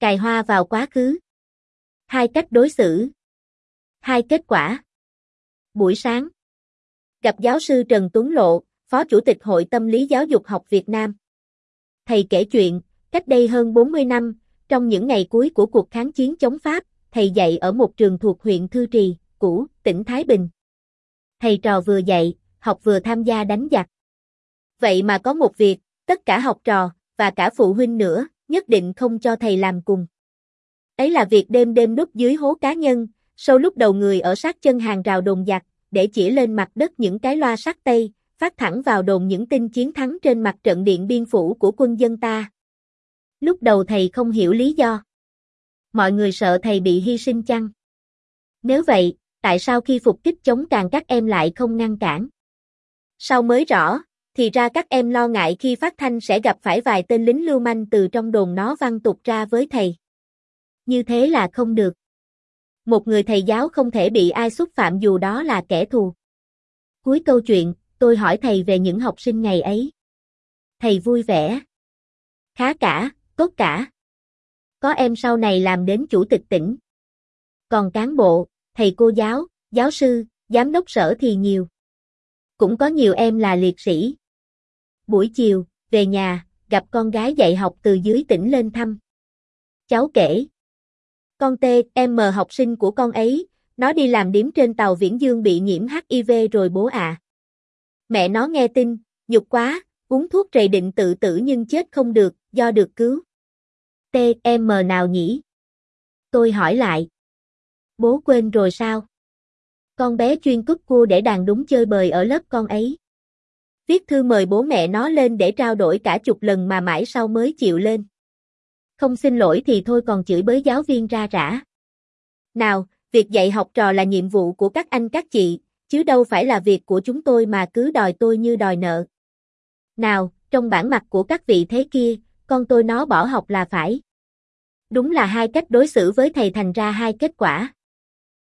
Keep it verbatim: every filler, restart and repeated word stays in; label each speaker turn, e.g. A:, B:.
A: Cài hoa vào quá khứ. Hai cách đối xử. Hai kết quả. Buổi sáng. Gặp giáo sư Trần Tuấn Lộ, Phó Chủ tịch Hội Tâm lý Giáo dục học Việt Nam. Thầy kể chuyện, cách đây hơn bốn mươi năm, trong những ngày cuối của cuộc kháng chiến chống Pháp, thầy dạy ở một trường thuộc huyện Thư Trì, cũ, tỉnh Thái Bình. Thầy trò vừa dạy, học vừa tham gia đánh giặc. Vậy mà có một việc, tất cả học trò, và cả phụ huynh nữa, nhất định không cho thầy làm cùng. Ấy là việc đêm đêm núp dưới hố cá nhân, sâu lúc đầu người ở sát chân hàng rào đồn giặc, để chỉ lên mặt đất những cái loa sắt tây, phát thẳng vào đồn những tin chiến thắng trên mặt trận Điện Biên Phủ của quân dân ta. Lúc đầu thầy không hiểu lý do. Mọi người sợ thầy bị hy sinh chăng? Nếu vậy, tại sao khi phục kích chống Tràn các em lại không ngăn cản? Sau mới rõ, thì ra các em lo ngại khi phát thanh sẽ gặp phải vài tên lính lưu manh từ trong đồn nó văng tục ra với thầy. Như thế là không được. Một người thầy giáo không thể bị ai xúc phạm dù đó là kẻ thù. Cuối câu chuyện, tôi hỏi thầy về những học sinh ngày ấy. Thầy vui vẻ. Khá cả, tốt cả. Có em sau này làm đến chủ tịch tỉnh. Còn cán bộ, thầy cô giáo, giáo sư, giám đốc sở thì nhiều. Cũng có nhiều em là liệt sĩ. Buổi chiều, về nhà, gặp con gái dạy học từ dưới tỉnh lên thăm. Cháu kể. Con T, em M học sinh của con ấy, nó đi làm điếm trên tàu Viễn Dương bị nhiễm H I V rồi bố ạ. À. Mẹ nó nghe tin, nhục quá, uống thuốc rầy định tự tử nhưng chết không được, do được cứu. T, em M nào nhỉ? Tôi hỏi lại. Bố quên rồi sao? Con bé chuyên cúp cua để đàn đúng chơi bời ở lớp con ấy. Viết thư mời bố mẹ nó lên để trao đổi cả chục lần mà mãi sau mới chịu lên. Không xin lỗi thì thôi còn chửi bới giáo viên ra rã. Nào, việc dạy học trò là nhiệm vụ của các anh các chị, chứ đâu phải là việc của chúng tôi mà cứ đòi tôi như đòi nợ. Nào, trong bản mặt của các vị thế kia, con tôi nó bỏ học là phải. Đúng là hai cách đối xử với thầy thành ra hai kết quả.